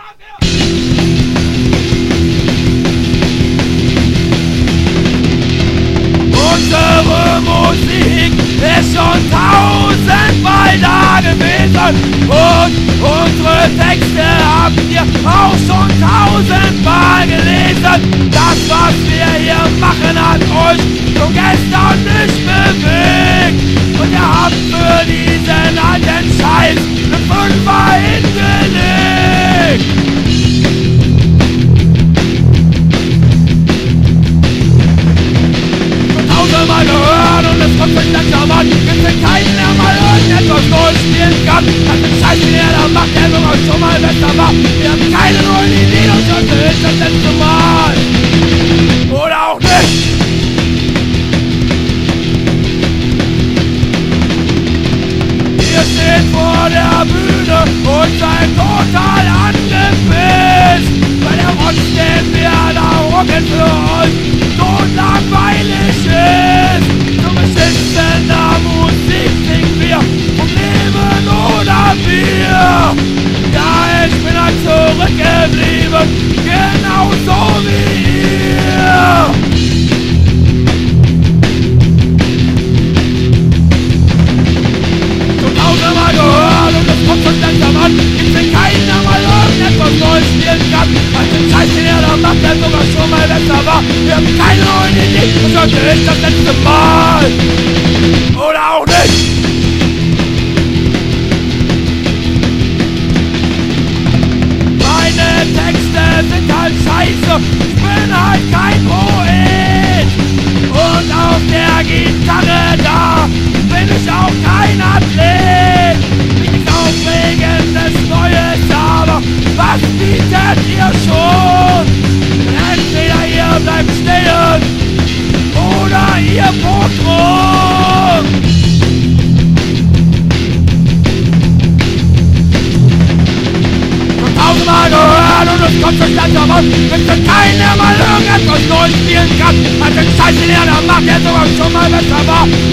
Unsere Musik ist schon tausendmal da gewesen und unsere Texte habt ihr auch schon tausendmal gelesen. Das, was wir hier machen, hat euch schon gestern nicht bewegt und ihr habt für diesen alten Scheiß eine Fünfer hingelegt. Mal gehört und es kommt euch langsam an. Gibt's denn keinen, der mal irgendetwas neu spielen kann? Hat den Scheiß, den er da macht, der sogar schon mal besser war. Wir haben keine neuen Ideen und schon ist das letzte Mal. Oder auch nicht. Ihr steht vor der Bühne und seid total angepisst, weil der Rotz, den wir da rocken für euch, so langweilig ist. Zu beschissener Musik singen wir vom Leben oder Bier. Ja, ich bin halt zurückgeblieben, genauso wie ihr. Schon tausendmal gehört und es kommt schon langsam an. Gibt's denn keinen, der mal irgendetwas Neues spielen kann? Als den Scheiß, den er da macht, der sogar schon mal besser war. Wir haben keine neuen Ideen und heute ist das letzte Mal. Oder auch nicht. Meine Texte sind halt scheiße. Ich bin halt kein Poet. Und auf der Gitarre da bin ich auch kein Athlet. Nichts Aufregendes Neues, aber was bietet ihr schon? Entweder ihr bleibt stehen oder ihr pocht rum. Schon tausendmal gehört und es kommt euch langsam an. Gibt's denn keinen, der mal irgendetwas Neues spielen kann? Als den Scheiß, den er da macht, der sogar schon mal besser war.